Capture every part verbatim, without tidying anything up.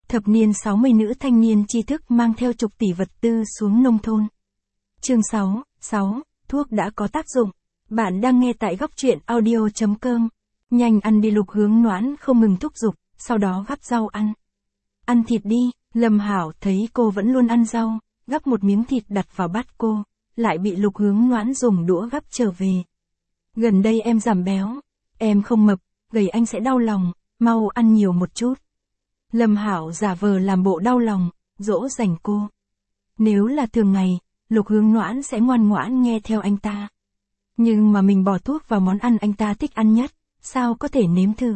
Thập niên sáu mươi nữ thanh niên tri thức mang theo chục tỷ vật tư xuống nông thôn. Chương sáu, sáu, thuốc đã có tác dụng. Bạn đang nghe tại góc truyện audio chấm com. Nhanh ăn đi, Lục Hướng Noãn không ngừng thúc giục, sau đó gắp rau ăn. Ăn thịt đi, Lâm Hảo thấy cô vẫn luôn ăn rau, gắp một miếng thịt đặt vào bát cô, lại bị Lục Hướng Noãn dùng đũa gắp trở về. Gần đây em giảm béo, em không mập, gầy anh sẽ đau lòng, mau ăn nhiều một chút. Lâm Hảo giả vờ làm bộ đau lòng, dỗ dành cô. Nếu là thường ngày, Lục Hướng Noãn sẽ ngoan ngoãn nghe theo anh ta. Nhưng mà mình bỏ thuốc vào món ăn anh ta thích ăn nhất, sao có thể nếm thử.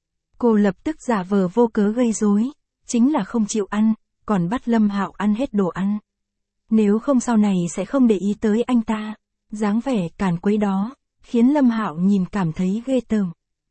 Cô lập tức giả vờ vô cớ gây rối, chính là không chịu ăn, còn bắt Lâm Hạo ăn hết đồ ăn. Nếu không sau này sẽ không để ý tới anh ta. Dáng vẻ càn quấy đó, khiến Lâm Hạo nhìn cảm thấy ghê tởm.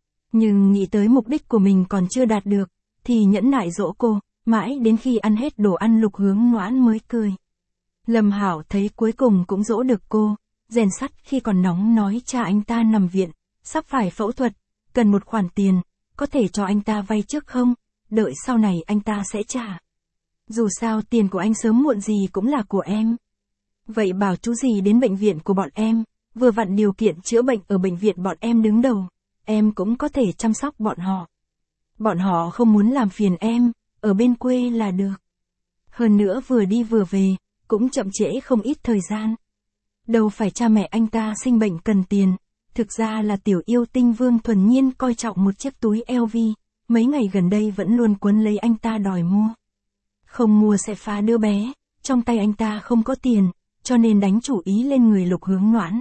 Nhưng nghĩ tới mục đích của mình còn chưa đạt được, thì nhẫn nại dỗ cô, mãi đến khi ăn hết đồ ăn Lục Hướng Noãn mới cười. Lâm Hạo thấy cuối cùng cũng dỗ được cô, rèn sắt khi còn nóng nói cha anh ta nằm viện, sắp phải phẫu thuật, cần một khoản tiền, có thể cho anh ta vay trước không, đợi sau này anh ta sẽ trả. Dù sao tiền của anh sớm muộn gì cũng là của em. Vậy bảo chú gì đến bệnh viện của bọn em, vừa vặn điều kiện chữa bệnh ở bệnh viện bọn em đứng đầu, em cũng có thể chăm sóc bọn họ. Bọn họ không muốn làm phiền em, ở bên quê là được. Hơn nữa vừa đi vừa về, cũng chậm trễ không ít thời gian. Đâu phải cha mẹ anh ta sinh bệnh cần tiền, thực ra là tiểu yêu tinh Vương Thuần Nhiên coi trọng một chiếc túi L V, mấy ngày gần đây vẫn luôn quấn lấy anh ta đòi mua. Không mua sẽ phá đứa bé, trong tay anh ta không có tiền, cho nên đánh chủ ý lên người Lục Hướng Noãn.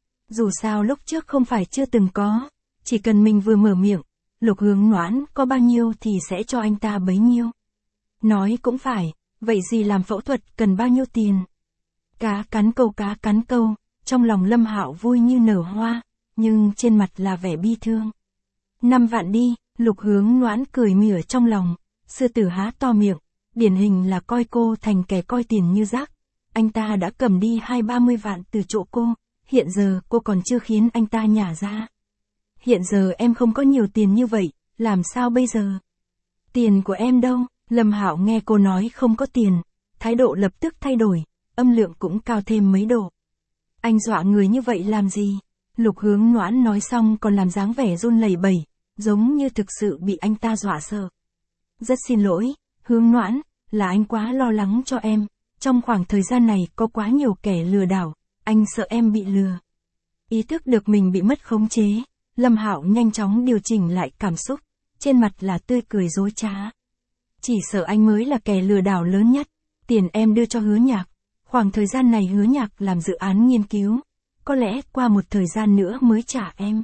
Dù sao lúc trước không phải chưa từng có, chỉ cần mình vừa mở miệng, Lục Hướng Noãn có bao nhiêu thì sẽ cho anh ta bấy nhiêu. Nói cũng phải, vậy gì làm phẫu thuật cần bao nhiêu tiền? Cá cắn câu cá cắn câu, trong lòng Lâm Hạo vui như nở hoa, nhưng trên mặt là vẻ bi thương. Năm vạn đi, Lục Hướng Noãn cười mỉa trong lòng, sư tử há to miệng, điển hình là coi cô thành kẻ coi tiền như rác. Anh ta đã cầm đi hai ba mươi vạn từ chỗ cô, hiện giờ cô còn chưa khiến anh ta nhả ra. Hiện giờ em không có nhiều tiền như vậy, làm sao bây giờ? Tiền của em đâu? Lâm Hạo nghe cô nói không có tiền, thái độ lập tức thay đổi, âm lượng cũng cao thêm mấy độ. Anh dọa người như vậy làm gì? Lục Hướng Noãn nói xong còn làm dáng vẻ run lẩy bẩy, giống như thực sự bị anh ta dọa sợ. Rất xin lỗi, Hướng Noãn, là anh quá lo lắng cho em, trong khoảng thời gian này có quá nhiều kẻ lừa đảo, anh sợ em bị lừa. Ý thức được mình bị mất khống chế, Lâm Hạo nhanh chóng điều chỉnh lại cảm xúc, trên mặt là tươi cười dối trá. Chỉ sợ anh mới là kẻ lừa đảo lớn nhất, tiền em đưa cho Hứa Nhạc, khoảng thời gian này Hứa Nhạc làm dự án nghiên cứu, có lẽ qua một thời gian nữa mới trả em.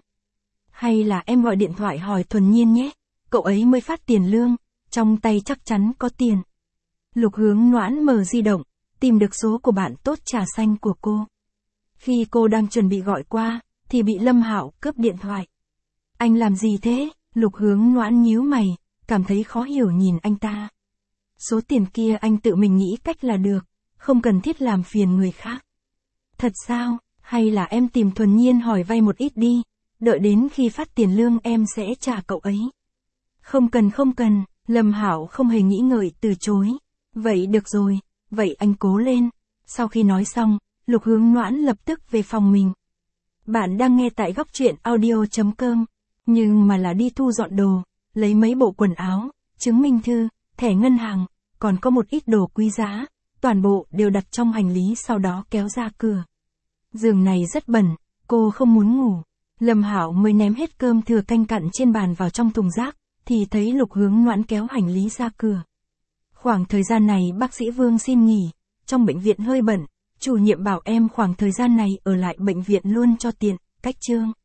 Hay là em gọi điện thoại hỏi Thuần Nhiên nhé, cậu ấy mới phát tiền lương, trong tay chắc chắn có tiền. Lục Hướng Noãn mở di động, tìm được số của bạn tốt trà xanh của cô. Khi cô đang chuẩn bị gọi qua, thì bị Lâm Hạo cướp điện thoại. Anh làm gì thế? Lục Hướng Noãn nhíu mày, cảm thấy khó hiểu nhìn anh ta. Số tiền kia anh tự mình nghĩ cách là được, không cần thiết làm phiền người khác. Thật sao? Hay là em tìm Thuần Nhiên hỏi vay một ít đi, đợi đến khi phát tiền lương em sẽ trả cậu ấy. Không cần không cần, Lâm Hạo không hề nghĩ ngợi từ chối. Vậy được rồi, vậy anh cố lên. Sau khi nói xong, Lục Hướng Noãn lập tức về phòng mình. Bạn đang nghe tại góc truyện audio chấm com, nhưng mà là đi thu dọn đồ, lấy mấy bộ quần áo, chứng minh thư, thẻ ngân hàng, còn có một ít đồ quý giá, toàn bộ đều đặt trong hành lý sau đó kéo ra cửa. Giường này rất bẩn, cô không muốn ngủ. Lâm Hạo mới ném hết cơm thừa canh cặn trên bàn vào trong thùng rác, thì thấy Lục Hướng Noãn kéo hành lý ra cửa. Khoảng thời gian này bác sĩ Vương xin nghỉ, trong bệnh viện hơi bận, chủ nhiệm bảo em khoảng thời gian này ở lại bệnh viện luôn cho tiện, cách chương.